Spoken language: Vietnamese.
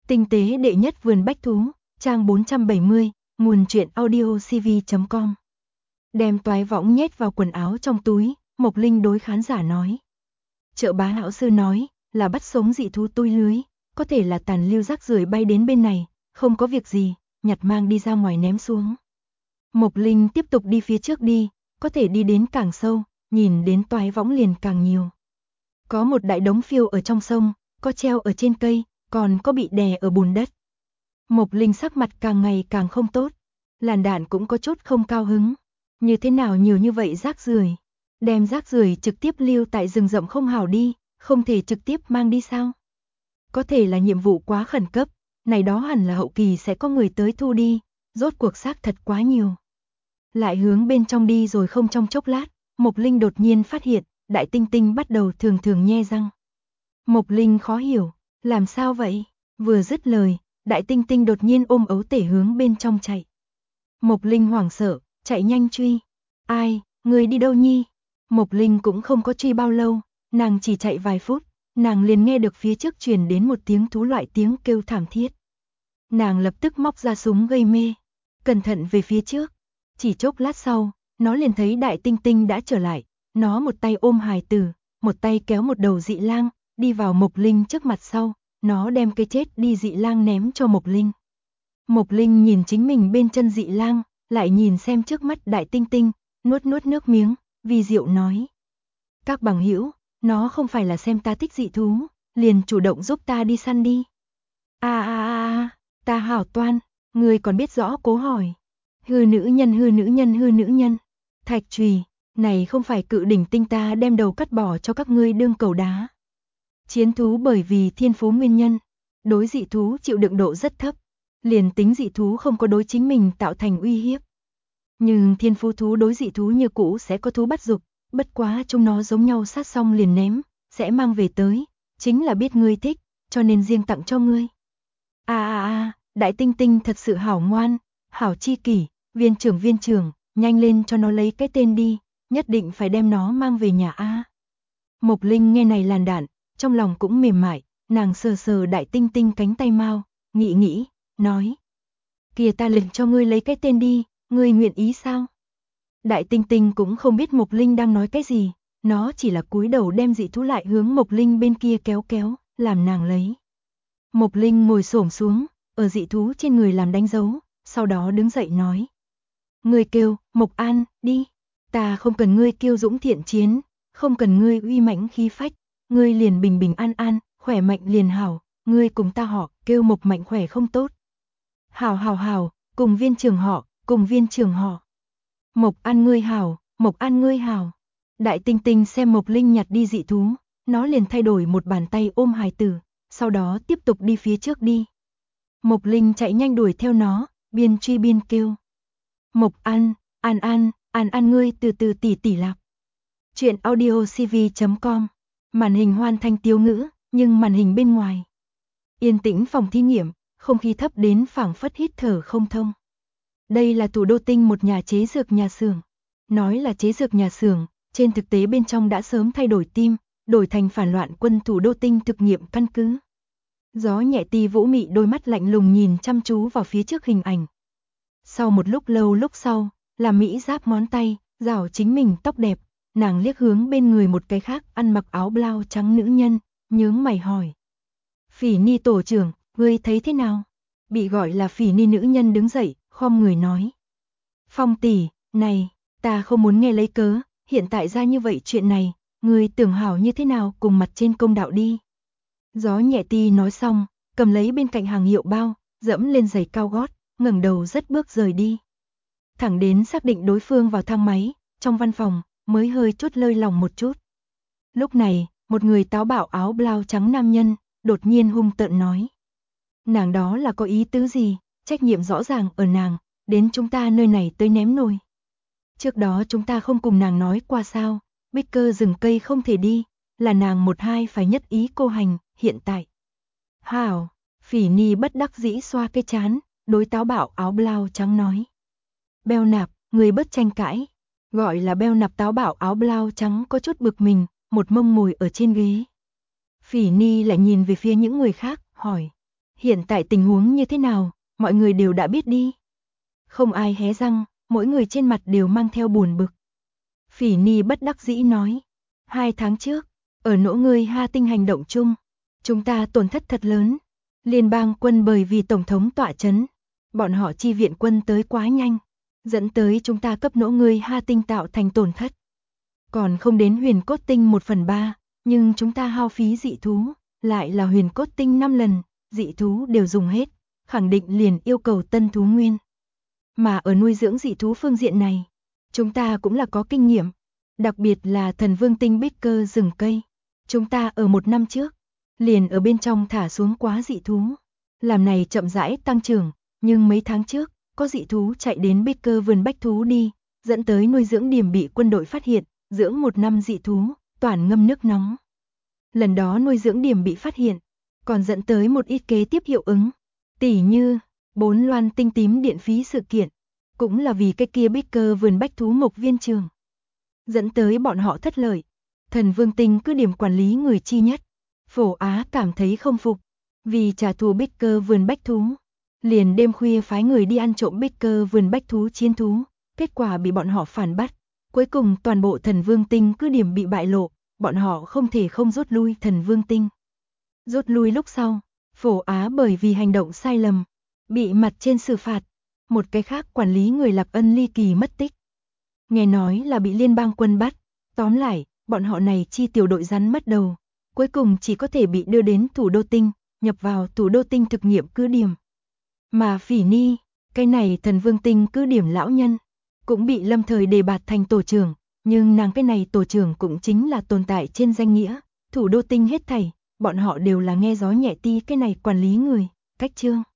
Tinh tế đệ nhất vườn bách thú, trang 470, nguồn truyện audiocv.com. Đem toái võng nhét vào quần áo trong túi, Mộc Linh đối khán giả nói. Trợ bá lão sư nói, là bắt sống dị thú tôi lưới, có thể là tàn lưu rác rưởi bay đến bên này, không có việc gì, nhặt mang đi ra ngoài ném xuống. Mộc Linh tiếp tục đi phía trước đi, có thể đi đến càng sâu, nhìn đến toái võng liền càng nhiều. Có một đại đống phiêu ở trong sông, có treo ở trên cây, còn có bị đè ở bùn đất. Mộc Linh sắc mặt càng ngày càng không tốt, Làn Đạn cũng có chút không cao hứng. Như thế nào nhiều như vậy rác rưởi? Đem rác rưởi trực tiếp lưu tại rừng rậm không hảo đi, không thể trực tiếp mang đi sao? Có thể là nhiệm vụ quá khẩn cấp, này đó hẳn là hậu kỳ sẽ có người tới thu đi, rốt cuộc xác thật quá nhiều. Lại hướng bên trong đi rồi không trong chốc lát, Mộc Linh đột nhiên phát hiện, Đại Tinh Tinh bắt đầu thường thường nhe răng. Mộc Linh khó hiểu, làm sao vậy? Vừa dứt lời, Đại Tinh Tinh đột nhiên ôm ấu tể hướng bên trong chạy. Mộc Linh hoảng sợ, chạy nhanh truy. Ai, người đi đâu nhi? Mộc Linh cũng không có truy bao lâu, nàng chỉ chạy vài phút, nàng liền nghe được phía trước truyền đến một tiếng thú loại tiếng kêu thảm thiết. Nàng lập tức móc ra súng gây mê, cẩn thận về phía trước. Chỉ chốc lát sau, nó liền thấy Đại Tinh Tinh đã trở lại, nó một tay ôm hài tử, một tay kéo một đầu dị lang, đi vào Mộc Linh trước mặt sau, nó đem cái chết đi dị lang ném cho Mộc Linh. Mộc Linh nhìn chính mình bên chân dị lang, lại nhìn xem trước mắt Đại Tinh Tinh, nuốt nuốt nước miếng, vi diệu nói. Các bằng hữu, nó không phải là xem ta thích dị thú, liền chủ động giúp ta đi săn đi. Ta hảo toan, người còn biết rõ cố hỏi. Hư nữ nhân hư nữ nhân hư nữ nhân. Thạch Trùy, này không phải cự đỉnh tinh ta đem đầu cắt bỏ cho các ngươi đương cầu đá. Chiến thú bởi vì thiên phú nguyên nhân, đối dị thú chịu đựng độ rất thấp, liền tính dị thú không có đối chính mình tạo thành uy hiếp. Nhưng thiên phú thú đối dị thú như cũ sẽ có thú bắt dục, bất quá chúng nó giống nhau sát xong liền ném, sẽ mang về tới, chính là biết ngươi thích, cho nên riêng tặng cho ngươi. Đại Tinh Tinh thật sự hảo ngoan, hảo chi kỷ, viên trưởng, nhanh lên cho nó lấy cái tên đi, nhất định phải đem nó mang về nhà a. Mộc Linh nghe này Làn Đạn, trong lòng cũng mềm mại, nàng sờ sờ Đại Tinh Tinh cánh tay mau, nghĩ, nói. Kìa ta liền cho ngươi lấy cái tên đi, ngươi nguyện ý sao? Đại Tinh Tinh cũng không biết Mộc Linh đang nói cái gì, nó chỉ là cúi đầu đem dị thú lại hướng Mộc Linh bên kia kéo, làm nàng lấy. Mộc Linh ngồi xổm xuống, ở dị thú trên người làm đánh dấu, sau đó đứng dậy nói. Ngươi kêu, Mộc An, đi. Ta không cần ngươi kiêu dũng thiện chiến, không cần ngươi uy mãnh khí phách, ngươi liền bình bình an, khỏe mạnh liền hảo, ngươi cùng ta họ, kêu Mộc mạnh khỏe không tốt. Hảo, cùng viên trưởng họ. Mộc An ngươi hảo, Mộc An ngươi hảo. Đại Tinh Tinh xem Mộc Linh nhặt đi dị thú, nó liền thay đổi một bàn tay ôm hài tử, sau đó tiếp tục đi phía trước đi. Mộc Linh chạy nhanh đuổi theo nó, biên truy biên kêu. Mộc An, An ngươi từ từ tỉ lạc. Chuyện audiocv.com. Màn hình hoàn thành tiêu ngữ, nhưng màn hình bên ngoài. Yên tĩnh phòng thí nghiệm, không khí thấp đến phảng phất hít thở không thông. Đây là Thủ Đô Tinh một nhà chế dược nhà xưởng. Nói là chế dược nhà xưởng, trên thực tế bên trong đã sớm thay đổi team, đổi thành phản loạn quân Thủ Đô Tinh thực nghiệm căn cứ. Gió nhẹ Ti Vũ Mị đôi mắt lạnh lùng nhìn chăm chú vào phía trước hình ảnh. Sau một lúc lâu lúc sau, là Mỹ giáp ngón tay, rảo chính mình tóc đẹp, nàng liếc hướng bên người một cái khác ăn mặc áo blau trắng nữ nhân, nhướng mày hỏi. Phỉ Ni tổ trưởng, ngươi thấy thế nào? Bị gọi là Phỉ Ni nữ nhân đứng dậy, khom người nói. Phong tỷ, này, ta không muốn nghe lấy cớ, hiện tại ra như vậy chuyện này, ngươi tưởng hảo như thế nào cùng mặt trên công đạo đi. Gió nhẹ Ti nói xong, cầm lấy bên cạnh hàng hiệu bao, dẫm lên giày cao gót, ngẩng đầu dất bước rời đi. Thẳng đến xác định đối phương vào thang máy, trong văn phòng, mới hơi chút lơi lòng một chút. Lúc này, một người táo bạo áo blau trắng nam nhân, đột nhiên hung tợn nói. Nàng đó là có ý tứ gì, trách nhiệm rõ ràng ở nàng, đến chúng ta nơi này tới ném nồi. Trước đó chúng ta không cùng nàng nói qua sao, bích cơ rừng cây không thể đi, là nàng một hai phải nhất ý cô hành, hiện tại. Hảo, Phỉ Ni bất đắc dĩ xoa cái chán, đối táo bạo áo blau trắng nói. Beo nạp, người bất tranh cãi. Gọi là beo nạp táo bạo áo blau trắng có chút bực mình, một mông ngồi ở trên ghế. Phỉ Ni lại nhìn về phía những người khác, hỏi. Hiện tại tình huống như thế nào, mọi người đều đã biết đi. Không ai hé răng, mỗi người trên mặt đều mang theo buồn bực. Phỉ Ni bất đắc dĩ nói, 2 tháng trước, ở nỗ ngươi Ha Tinh hành động chung, chúng ta tổn thất thật lớn. Liên bang quân bởi vì Tổng thống tọa chấn, bọn họ chi viện quân tới quá nhanh, dẫn tới chúng ta cấp nỗ ngươi Ha Tinh tạo thành tổn thất. Còn không đến huyền cốt tinh 1/3, nhưng chúng ta hao phí dị thú, lại là huyền cốt tinh 5 lần, dị thú đều dùng hết, khẳng định liền yêu cầu tân thú nguyên. Mà ở nuôi dưỡng dị thú phương diện này, chúng ta cũng là có kinh nghiệm, đặc biệt là thần vương tinh bích cơ rừng cây. Chúng ta ở 1 năm trước, liền ở bên trong thả xuống quá dị thú, làm này chậm rãi tăng trưởng, nhưng mấy tháng trước, có dị thú chạy đến bích cơ vườn bách thú đi, dẫn tới nuôi dưỡng điểm bị quân đội phát hiện, dưỡng 1 năm dị thú, toàn ngâm nước nóng. Lần đó nuôi dưỡng điểm bị phát hiện, còn dẫn tới một ít kế tiếp hiệu ứng, tỉ như 4 loan tinh tím điện phí sự kiện, cũng là vì cái kia bích cơ vườn bách thú mộc viên trường, dẫn tới bọn họ thất lợi. Thần vương tinh cứ điểm quản lý người chi nhất, Phổ Á cảm thấy không phục, vì trả thù bích cơ vườn bách thú, liền đêm khuya phái người đi ăn trộm bích cơ vườn bách thú chiến thú, kết quả bị bọn họ phản bắt, cuối cùng toàn bộ thần vương tinh cứ điểm bị bại lộ, bọn họ không thể không rút lui thần vương tinh. Rút lui lúc sau, Phổ Á bởi vì hành động sai lầm, bị mặt trên xử phạt, một cái khác quản lý người Lạc Ân ly kỳ mất tích. Nghe nói là bị liên bang quân bắt, tóm lại, bọn họ này chi tiểu đội rắn mất đầu, cuối cùng chỉ có thể bị đưa đến thủ đô tinh, nhập vào thủ đô tinh thực nghiệm cứ điểm. Mà Phỉ Ni, cái này thần vương tinh cứ điểm lão nhân, cũng bị lâm thời đề bạt thành tổ trưởng, nhưng nàng cái này tổ trưởng cũng chính là tồn tại trên danh nghĩa, thủ đô tinh hết thảy, bọn họ đều là nghe gió nhẹ ti cái này quản lý người, cách chương.